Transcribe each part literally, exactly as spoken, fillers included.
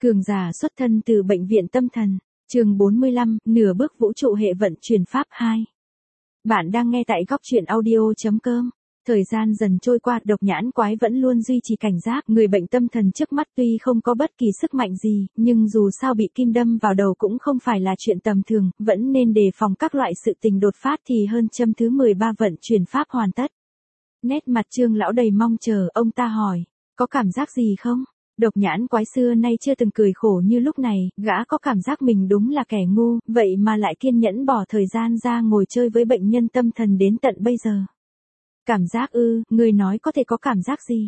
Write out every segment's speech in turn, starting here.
Cường giả xuất thân từ bệnh viện tâm thần, chương bốn mươi lăm, nửa bước vũ trụ hệ vận chuyển pháp hai. Bạn đang nghe tại góc truyện audio chấm com. Thời gian dần trôi qua, độc nhãn quái vẫn luôn duy trì cảnh giác. Người bệnh tâm thần trước mắt tuy không có bất kỳ sức mạnh gì, nhưng dù sao bị kim đâm vào đầu cũng không phải là chuyện tầm thường, vẫn nên đề phòng các loại sự tình đột phát thì hơn. Châm thứ mười ba vận chuyển pháp hoàn tất. Nét mặt Trương lão đầy mong chờ, ông ta hỏi, có cảm giác gì không? Độc nhãn quái xưa nay chưa từng cười khổ như lúc này, gã có cảm giác mình đúng là kẻ ngu, vậy mà lại kiên nhẫn bỏ thời gian ra ngồi chơi với bệnh nhân tâm thần đến tận bây giờ. Cảm giác ư, người nói có thể có cảm giác gì?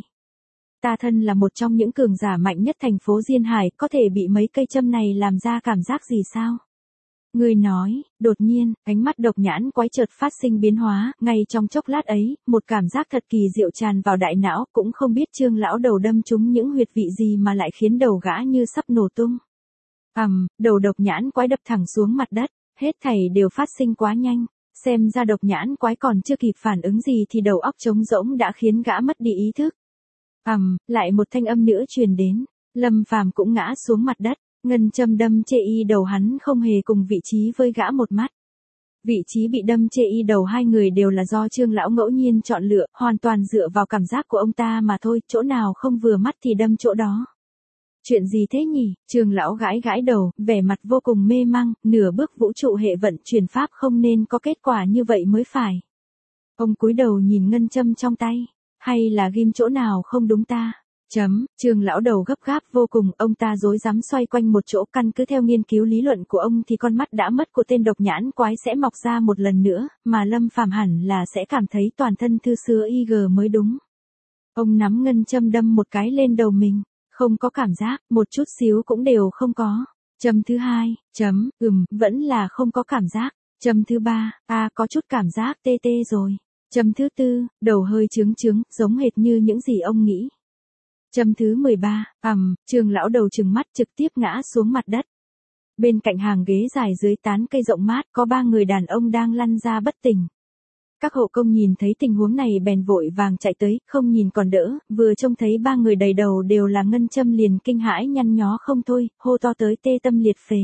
Ta thân là một trong những cường giả mạnh nhất thành phố Diên Hải, có thể bị mấy cây châm này làm ra cảm giác gì sao? Người nói, đột nhiên, ánh mắt độc nhãn quái chợt phát sinh biến hóa, ngay trong chốc lát ấy, một cảm giác thật kỳ diệu tràn vào đại não, cũng không biết Trương lão đầu đâm trúng những huyệt vị gì mà lại khiến đầu gã như sắp nổ tung. Ầm, um, đầu độc nhãn quái đập thẳng xuống mặt đất, hết thảy đều phát sinh quá nhanh, xem ra độc nhãn quái còn chưa kịp phản ứng gì thì đầu óc trống rỗng đã khiến gã mất đi ý thức. Ầm, um, lại một thanh âm nữa truyền đến, Lâm Phàm cũng ngã xuống mặt đất. Ngân châm đâm chê y đầu hắn không hề cùng vị trí với gã một mắt. Vị trí bị đâm chê y đầu hai người đều là do Trương lão ngẫu nhiên chọn lựa, hoàn toàn dựa vào cảm giác của ông ta mà thôi, chỗ nào không vừa mắt thì đâm chỗ đó. Chuyện gì thế nhỉ? Trương lão gãi gãi đầu, vẻ mặt vô cùng mê mang, nửa bước vũ trụ hệ vận chuyển pháp không nên có kết quả như vậy mới phải. Ông cúi đầu nhìn ngân châm trong tay, hay là ghim chỗ nào không đúng ta? Chấm, Trương lão đầu gấp gáp vô cùng, ông ta rối rắm xoay quanh một chỗ, căn cứ theo nghiên cứu lý luận của ông thì con mắt đã mất của tên độc nhãn quái sẽ mọc ra một lần nữa, mà Lâm Phàm hẳn là sẽ cảm thấy toàn thân thư sứa y gờ mới đúng. Ông nắm ngân châm đâm một cái lên đầu mình, không có cảm giác, một chút xíu cũng đều không có. Châm thứ hai, chấm, ừm, vẫn là không có cảm giác. Châm thứ ba, à có chút cảm giác tê tê rồi. Châm thứ tư, đầu hơi trướng trướng, giống hệt như những gì ông nghĩ. Châm thứ mười ba, ầm, um, Trương lão đầu trừng mắt trực tiếp ngã xuống mặt đất. Bên cạnh hàng ghế dài dưới tán cây rộng mát có ba người đàn ông đang lăn ra bất tỉnh. Các hộ công nhìn thấy tình huống này bèn vội vàng chạy tới, không nhìn còn đỡ, vừa trông thấy ba người đầy đầu đều là ngân châm liền kinh hãi nhăn nhó không thôi, hô to tới tê tâm liệt phế.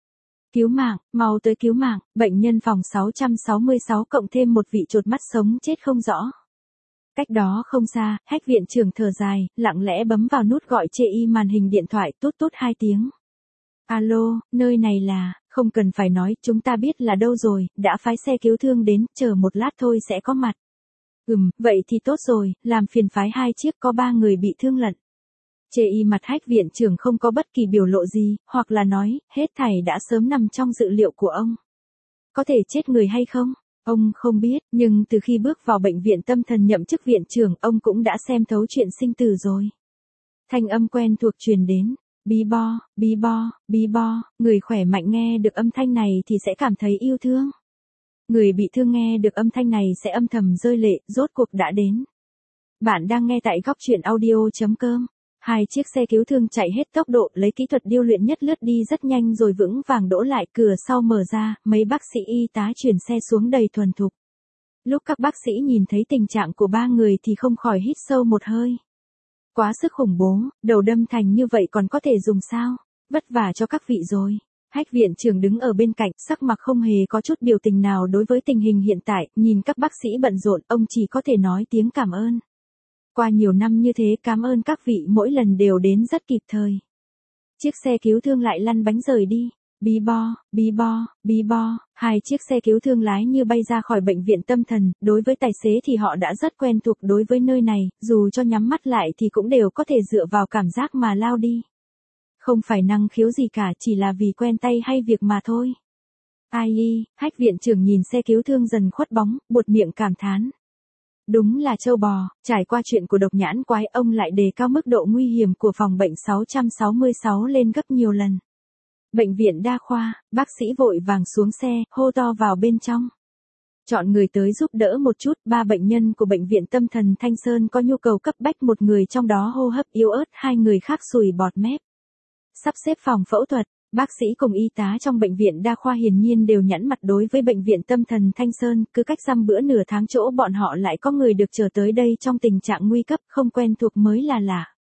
Cứu mạng, mau tới cứu mạng, bệnh nhân phòng sáu trăm sáu mươi sáu cộng thêm một vị chột mắt sống chết không rõ. Cách đó không xa, Hách viện trưởng thở dài, lặng lẽ bấm vào nút gọi chê y màn hình điện thoại, tút tút hai tiếng. Alo, nơi này là, không cần phải nói, chúng ta biết là đâu rồi, đã phái xe cứu thương đến, chờ một lát thôi sẽ có mặt. Ừm, vậy thì tốt rồi, làm phiền phái hai chiếc, có ba người bị thương lận. Chê y mặt Hách viện trưởng không có bất kỳ biểu lộ gì, hoặc là nói, hết thảy đã sớm nằm trong dự liệu của ông. Có thể chết người hay không? Ông không biết, nhưng từ khi bước vào bệnh viện tâm thần nhậm chức viện trưởng, ông cũng đã xem thấu chuyện sinh tử rồi. Thanh âm quen thuộc truyền đến, bí bo, bí bo, bí bo, người khỏe mạnh nghe được âm thanh này thì sẽ cảm thấy yêu thương. Người bị thương nghe được âm thanh này sẽ âm thầm rơi lệ, rốt cuộc đã đến. Bạn đang nghe tại góc truyện audio chấm com. Hai chiếc xe cứu thương chạy hết tốc độ, lấy kỹ thuật điêu luyện nhất lướt đi rất nhanh rồi vững vàng đỗ lại, cửa sau mở ra, mấy bác sĩ y tá chuyển xe xuống đầy thuần thục. Lúc các bác sĩ nhìn thấy tình trạng của ba người thì không khỏi hít sâu một hơi. Quá sức khủng bố, đầu đâm thành như vậy còn có thể dùng sao? Vất vả cho các vị rồi. Hách viện trưởng đứng ở bên cạnh, sắc mặt không hề có chút biểu tình nào đối với tình hình hiện tại, nhìn các bác sĩ bận rộn, ông chỉ có thể nói tiếng cảm ơn. Qua nhiều năm như thế, cảm ơn các vị mỗi lần đều đến rất kịp thời. Chiếc xe cứu thương lại lăn bánh rời đi. Bí bo, bí bo, bí bo, hai chiếc xe cứu thương lái như bay ra khỏi bệnh viện tâm thần, đối với tài xế thì họ đã rất quen thuộc đối với nơi này, dù cho nhắm mắt lại thì cũng đều có thể dựa vào cảm giác mà lao đi. Không phải năng khiếu gì cả, chỉ là vì quen tay hay việc mà thôi. Ai y, Hách viện trưởng nhìn xe cứu thương dần khuất bóng, buột miệng cảm thán. Đúng là trâu bò, trải qua chuyện của độc nhãn quái, ông lại đề cao mức độ nguy hiểm của phòng bệnh sáu trăm sáu mươi sáu lên gấp nhiều lần. Bệnh viện đa khoa, bác sĩ vội vàng xuống xe, hô to vào bên trong. Chọn người tới giúp đỡ một chút, ba bệnh nhân của bệnh viện tâm thần Thanh Sơn có nhu cầu cấp bách, một người trong đó hô hấp yếu ớt, hai người khác sùi bọt mép. Sắp xếp phòng phẫu thuật. Bác sĩ cùng y tá trong bệnh viện đa khoa hiển nhiên đều nhẵn mặt đối với bệnh viện tâm thần Thanh Sơn, cứ cách dăm bữa nửa tháng chỗ bọn họ lại có người được chờ tới đây trong tình trạng nguy cấp, không quen thuộc mới là lạ.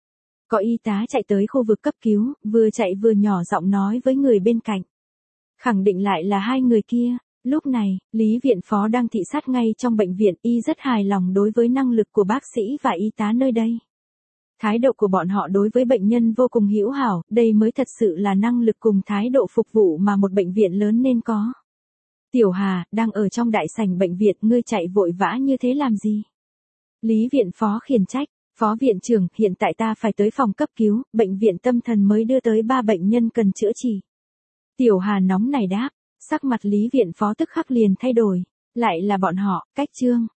Có y tá chạy tới khu vực cấp cứu, vừa chạy vừa nhỏ giọng nói với người bên cạnh. Khẳng định lại là hai người kia. Lúc này, Lý viện phó đang thị sát ngay trong bệnh viện, y rất hài lòng đối với năng lực của bác sĩ và y tá nơi đây. Thái độ của bọn họ đối với bệnh nhân vô cùng hữu hảo, đây mới thật sự là năng lực cùng thái độ phục vụ mà một bệnh viện lớn nên có. Tiểu Hà, đang ở trong đại sảnh bệnh viện, ngươi chạy vội vã như thế làm gì? Lý viện phó khiển trách. Phó viện trưởng, hiện tại ta phải tới phòng cấp cứu, bệnh viện tâm thần mới đưa tới ba bệnh nhân cần chữa trị. Tiểu Hà nóng này đáp, sắc mặt Lý viện phó tức khắc liền thay đổi. Lại là bọn họ, cách trương.